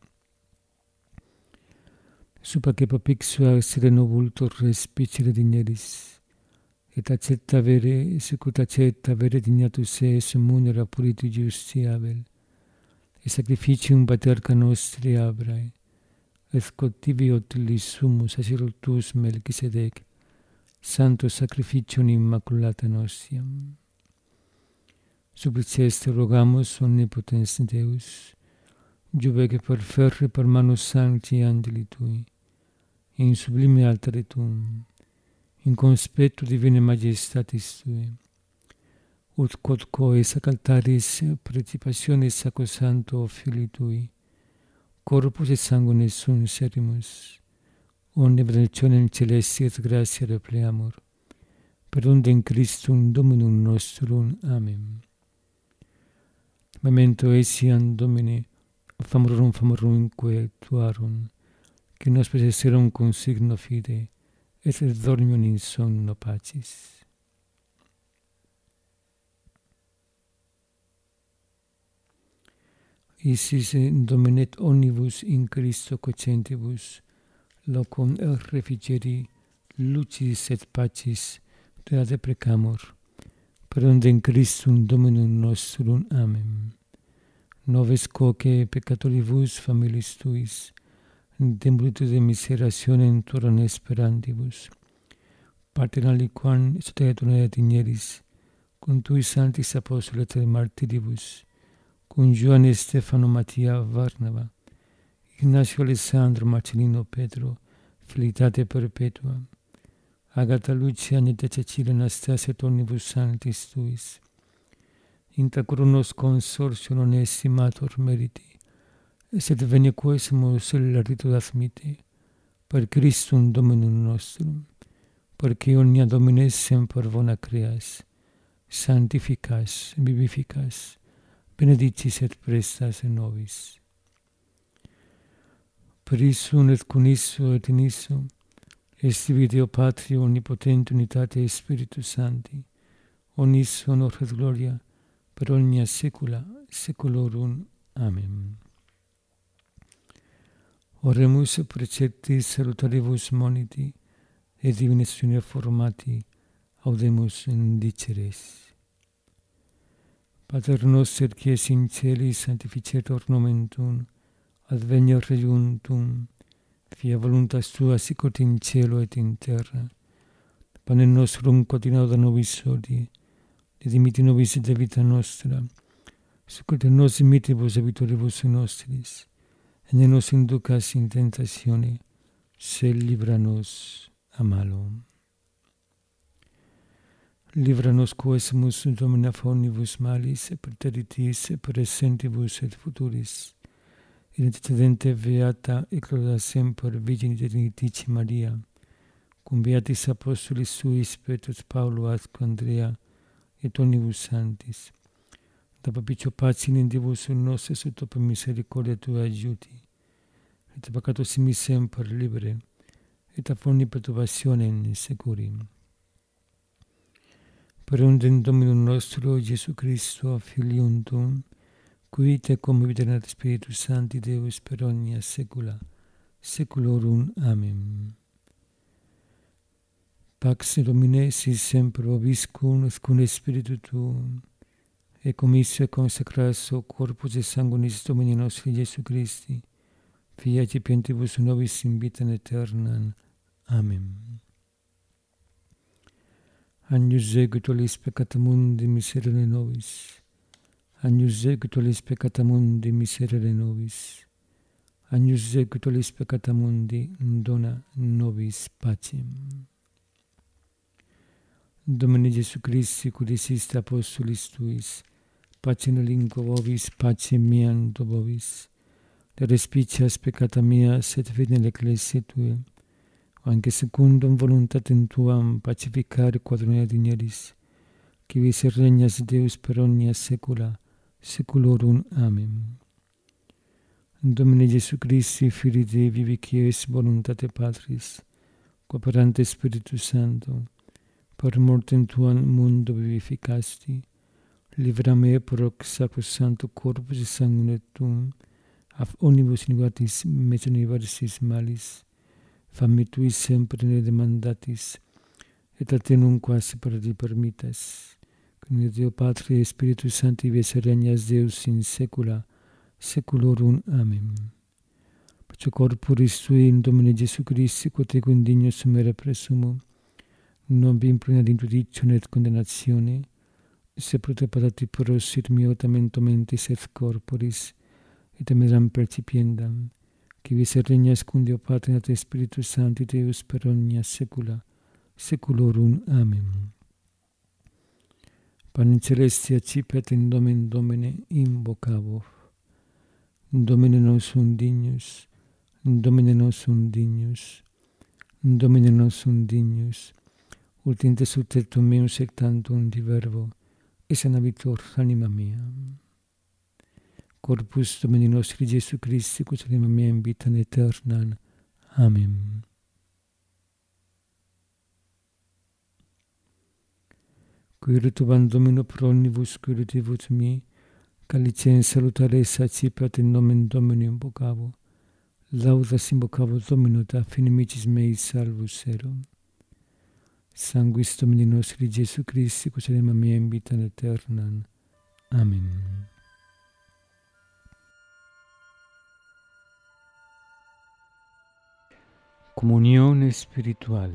Supaque papixua sereno vultor respicere digneris, et accetta vere, sicut accetta vere dignatus es munera puritu justiavel, et sacrificium paterca nostri abrae, et cotivi utilis sumus sacerdotus Melchisedec, santo sacrificium immaculata nostiam. Suppliceste rogamus omnipotens Deus, jubege per ferre per manus sancti angeli tui, in sublime altare tuum, in conspectu divine majestatis tui, ut quod coes ac altaris participationis sacrosanto Filii tui, corpus et sanguinis sunt serimus, omne benedictionem celesti et gratia repleamur, per undem Christum Dominum nostrum. Amen. Memento etiam Domini, famorum famorumque tuarum, qui nos possesserum consigno fide, et dormium in sonno pacis. Isis Dominet omnibus in Christo cocentibus, locum refrigeri, lucis et pacis te deprecamur, per undem Christum Dominum nostrum. Amen. Noves quoque peccatoribus familis tuis, demplitude miserationem turam esperantibus, partem aliquam soterrae digneris, cum tui sanctis apostoles et martiribus, cum Ioanne Stefano Mattia Varnava, Ignacio Alessandro Marcellino Pedro, felicitate perpetua, Agata Lucia Agneta Cecilia Anastasia et omnibus sanctis tuis, intra coronos consortium onestimator meriti, et venia quesumus celerito admite, per Christum Dominum nostrum, perque omnia Domine semper bona creas, sanctificas, vivificas, benedicis et prestas in nobis. Per issum et cum issum et in issum, est Deo Patria omnipotente unitate Spiritus Sancti, omnis honor et gloria, per omnia saecula saeculorum. Amen. Oremus preceptis salutaribus moniti, et divinatione formati, audemus indiceres. Pater noster, qui es in celis, sanctificetur nomen tuum, adveniat regnum tuum, fiat voluntas tua sicut in cielo et in terra. Panem nostrum quotidianum da nobis hodie, et dimitti nobis debita nostra, sicut et nos dimittivus debitoribus nostris, et ne nos inducas in tentatione, sed libera nos a malo. Libera nos quesumus Domine omnibus malis, et preteritis, et presentibus et futuris, et intercedente beata et cloda semper Virgine Dignitici Maria, cum beatis apostolis suis Petrus Paulo atque Andrea, et omnibus sanctis, da propicio pacis in divus nostris ut per misericordia tua aiuti, et peccatos mi semper libere, et a omni perturbationem securi. Per undem Dominum nostro Iesu Christo, Filium tuum, qui te cum vita Spiritus Sancti Deus per omnia saecula saeculorum. Amen. Pax Domine sis semper vobiscum et cum spiritu tuum, et commisio et consecratio corpus et sanguinis Domini nostri Iesu Christi, fiat cipientibus nobis in vitam aeternam. Amen. Agnus Dei, tollis peccata mundi, miserere nobis. Agnus Dei, tollis peccata mundi, miserere nobis. Agnus Dei, tollis peccata mundi, dona nobis pacem. Domine Iesu Christi, qui diciste apostolis tuis, pacem relinquo vobis, pacem meam do vobis. De respicias peccata mea, sed fide l'ecclesiae tue, anche secundum voluntatem tuam pacificare quadrone digneris, qui vis regnas Deus per omnia saecula saeculorum. Amen. Domine Iesu Christi, Filii Dei, vivi qui es voluntate Patris, cooperante Spiritus Sancto, per mortem tuam mundo vivificasti, libera me proc sacrosancto corpus et sanguine tuum, af omnibus iniquitatis meis universis malis, fammi tui sempre ne demandatis, et a te nunc quasi per ti permittas, cum Deo Patri et Spiritus Sancti ves regnas Deus in saecula saeculorum. Amen. Pace corporis tui in Domine Jesu Christi, quod ego indigno sumere presumo, non vi implena ad interdicione et condennatione, se prote patati prosit mio tamento mentis et corporis, et ameram percipiendam, qui vis regnas cum Deo Patri et Spiritus Sancti Deus per omnia saecula saeculorum. Amen. Panem celestia cipet in nomen Domine invocavo. Domine nostrum dignus, Domine nostrum dignus, Domine nostrum dignus, ut in te subtertum meum sectantum di verbo, et sanabitur anima mea. Corpus Domini nostri Jesu Christi, quod anima mea in vitam aeternam. Amen. Quirituam Domino pro omnibus quiritivus mi, calicem salutare sacipet in nomen Domini invocavo, laudas invocavo Domino da finimicis meis salvus erum. Sanguis Domini nostri Jesu Christi, quod anima mea in vitam aeternam. Amen. Comunión espiritual.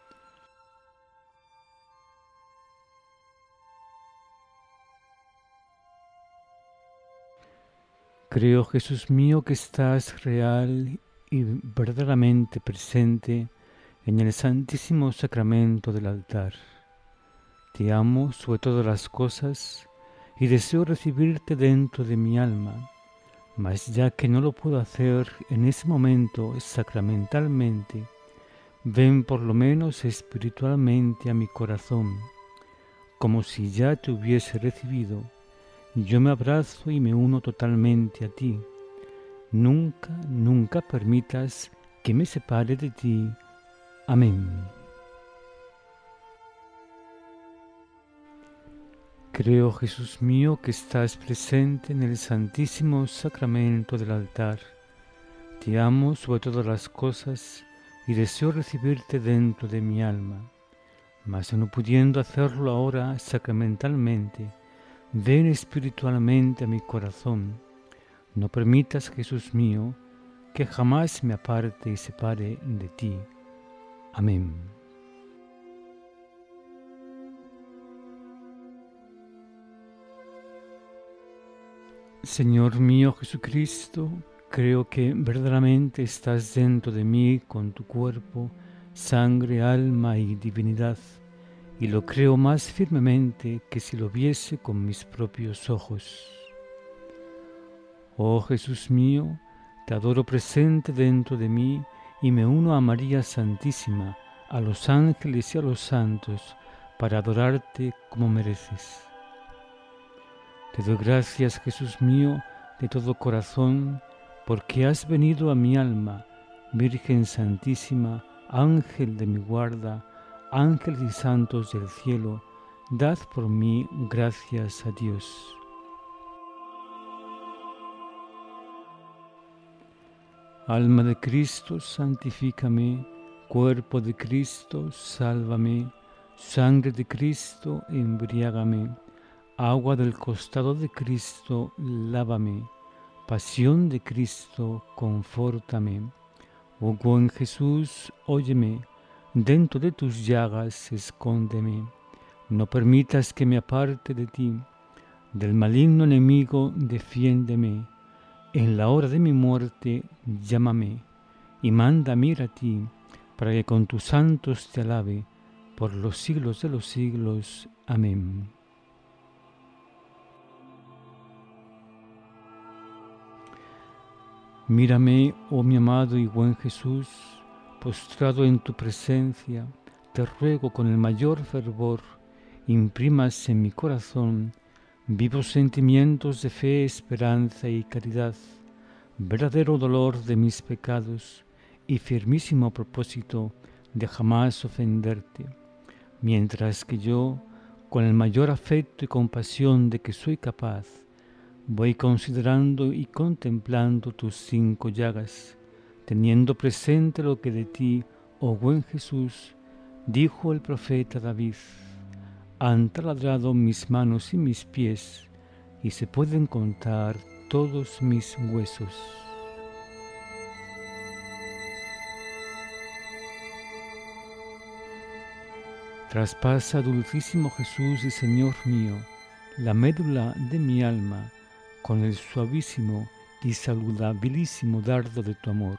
Creo, Jesús mío, que estás real y verdaderamente presente en el santísimo sacramento del altar. Te amo sobre todas las cosas y deseo recibirte dentro de mi alma, mas ya que no lo puedo hacer en ese momento sacramentalmente, ven por lo menos espiritualmente a mi corazón, como si ya te hubiese recibido. Yo me abrazo y me uno totalmente a ti. Nunca, nunca permitas que me separe de ti. Amén. Creo, Jesús mío, que estás presente en el santísimo sacramento del altar. Te amo sobre todas las cosas y deseo recibirte dentro de mi alma. Mas no pudiendo hacerlo ahora sacramentalmente, ven espiritualmente a mi corazón. No permitas, Jesús mío, que jamás me aparte y separe de ti. Amén. Señor mío Jesucristo, creo que verdaderamente estás dentro de mí con tu cuerpo, sangre, alma y divinidad, y lo creo más firmemente que si lo viese con mis propios ojos. Oh Jesús mío, te adoro presente dentro de mí y me uno a María Santísima, a los ángeles y a los santos, para adorarte como mereces. Te doy gracias, Jesús mío, de todo corazón, porque has venido a mi alma, Virgen Santísima, Ángel de mi guarda, ángeles y santos del cielo, dad por mí gracias a Dios. Alma de Cristo, santifícame, cuerpo de Cristo, sálvame, sangre de Cristo, embriágame, agua del costado de Cristo, lávame, pasión de Cristo, confórtame. Oh buen Jesús, óyeme, dentro de tus llagas escóndeme, no permitas que me aparte de ti, del maligno enemigo defiéndeme, en la hora de mi muerte llámame, y mándame ir a ti, para que con tus santos te alabe, por los siglos de los siglos. Amén. Mírame, oh mi amado y buen Jesús, postrado en tu presencia, te ruego con el mayor fervor, imprimas en mi corazón vivos sentimientos de fe, esperanza y caridad, verdadero dolor de mis pecados y firmísimo propósito de jamás ofenderte, mientras que yo, con el mayor afecto y compasión de que soy capaz, voy considerando y contemplando tus cinco llagas, teniendo presente lo que de ti, oh buen Jesús, dijo el profeta David: han taladrado mis manos y mis pies, y se pueden contar todos mis huesos. Traspasa, dulcísimo Jesús y Señor mío, la médula de mi alma con el suavísimo y saludabilísimo dardo de tu amor.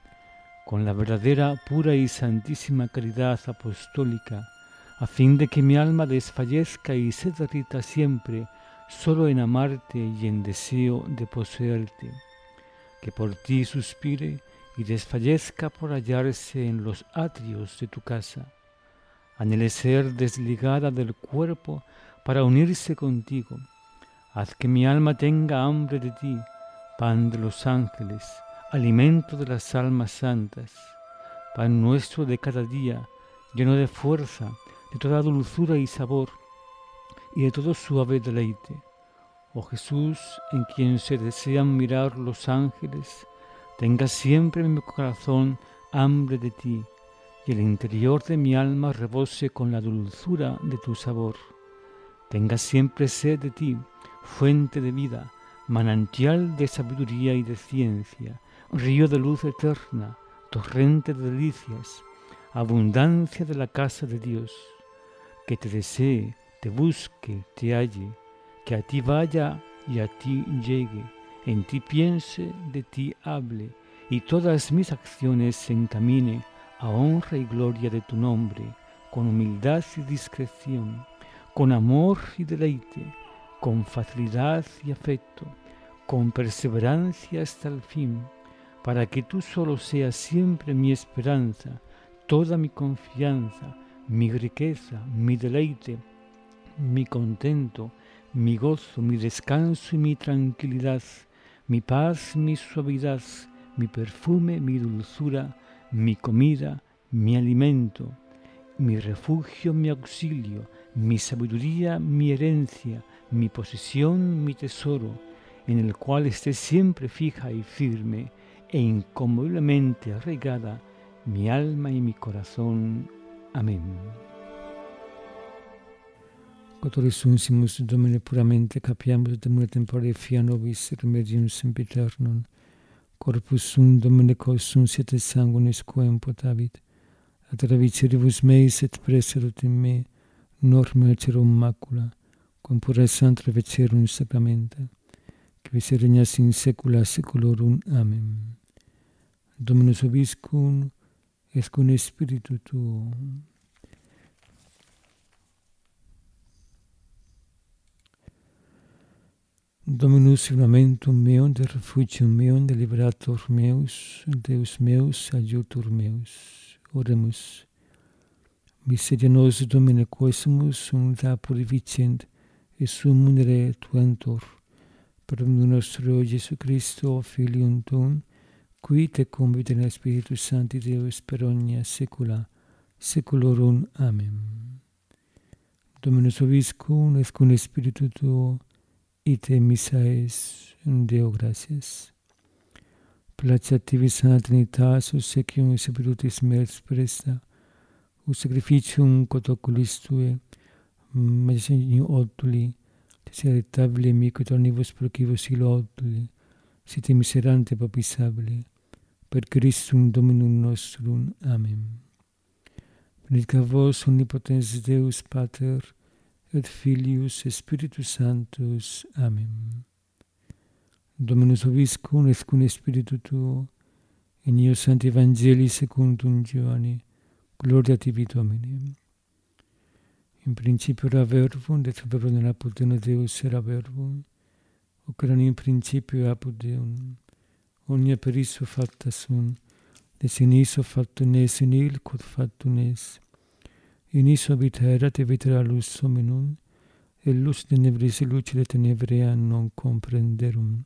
Con la verdadera, pura y santísima caridad apostólica, a fin de que mi alma desfallezca y se derrita siempre solo en amarte y en deseo de poseerte, que por ti suspire y desfallezca por hallarse en los atrios de tu casa. Anhele ser desligada del cuerpo para unirse contigo. Haz que mi alma tenga hambre de ti, pan de los ángeles, alimento de las almas santas, pan nuestro de cada día, lleno de fuerza, de toda dulzura y sabor, y de todo suave deleite. Oh Jesús, en quien se desean mirar los ángeles, tenga siempre en mi corazón hambre de ti, y el interior de mi alma rebose con la dulzura de tu sabor. Tenga siempre sed de ti, fuente de vida, manantial de sabiduría y de ciencia, río de luz eterna, torrente de delicias, abundancia de la casa de Dios. Que te desee, te busque, te halle, que a ti vaya y a ti llegue, en ti piense, de ti hable, y todas mis acciones se encamine a honra y gloria de tu nombre, con humildad y discreción, con amor y deleite, con facilidad y afecto, con perseverancia hasta el fin, para que tú solo seas siempre mi esperanza, toda mi confianza, mi riqueza, mi deleite, mi contento, mi gozo, mi descanso y mi tranquilidad, mi paz, mi suavidad, mi perfume, mi dulzura, mi comida, mi alimento, mi refugio, mi auxilio, mi sabiduría, mi herencia, mi posesión, mi tesoro, en el cual esté siempre fija y firme e inconmoviblemente arraigada mi alma y mi corazón. Amén. Cotoris sunsimus Domine puramente capiamus Domine tempore fia nobis remedium sempiternum, corpus sum Domine quos sunsit et sanguinis quem potavit, ad raviciribus meis et preserut in me, norma cerum macula, quam pura santra vecerum sacramenta, que vese regnas in saecula saeculorum. Amen. Dominus vobiscum, et cum spiritu tuo. Dominus firmamentum meum, de refugium meum, de liberator meus, Deus meus, adjutor meus. Oremus. Miseria nos, Domine, quesumus, unita purificent, et sum munere tuentor, per nostro Gesù Christo, Filium tuum, qui te convit in Spiritus Sancti Deus per omnia saecula saeculorum. Amen. Dominus vobiscum, et cum spiritu tuo, ite missa es, Deo gratias. Placeat tibi sana Trinitas, obsequium sapirutis meus presta, ut sacrificium quod oculis tue, majestati otuli, desiratabile mihi tornibus procibus ilo otuli, site miserante papisabile, per Christum Dominum nostrum. Amen. Benedica vos omnipotens Deus Pater, et Filius, et Spiritus Sanctus. Amen. Dominus vobiscum, et cum spiritu tuo, in eo Sancti Evangelii secundum Ioanni, gloria tibi Domine. In principio era verbum, et verbum in apud Deus era verbum, hoc erat in principio apud Deum. Omnia per issue facta sunt, et in issue factum est, in il quod factum est. In issue vita erat, et vita era lux hominum, et lux tenebris lucide tenebrea non comprenderum.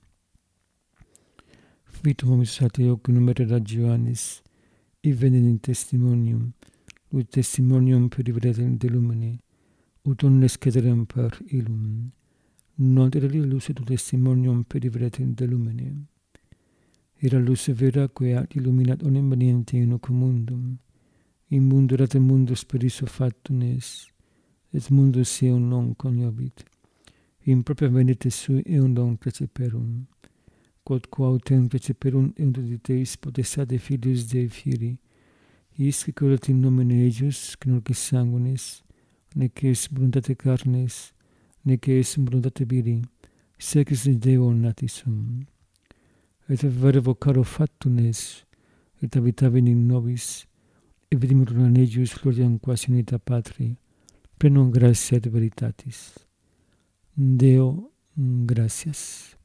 Vitum hominis ad eo cum numerat Ioannis, et venit in testimonium, ut testimonium peribretem de lumine, ut omnes cederem per illum. Non era luce tu testimonium peribretem de lumine. Era luce vera quae ad illuminat onem veniente in hoc mundum. In mundo erat mundus per iso factum est, et mundus eum non coniobit. In propria venite sui eum non preceperum. Quod quautem preceperum eum de Deis potestate Filius Dei firi, isque colet in nomine eius, que nunc est sanguinis, nec est voluntate carnes, nec est voluntate viri, sec est Deo nati sum. Et verbo caro factum est, et habitavit in nobis, et vidimus in eius gloriam quasi unita Patri, plenum gratia et veritatis. Deo gratias.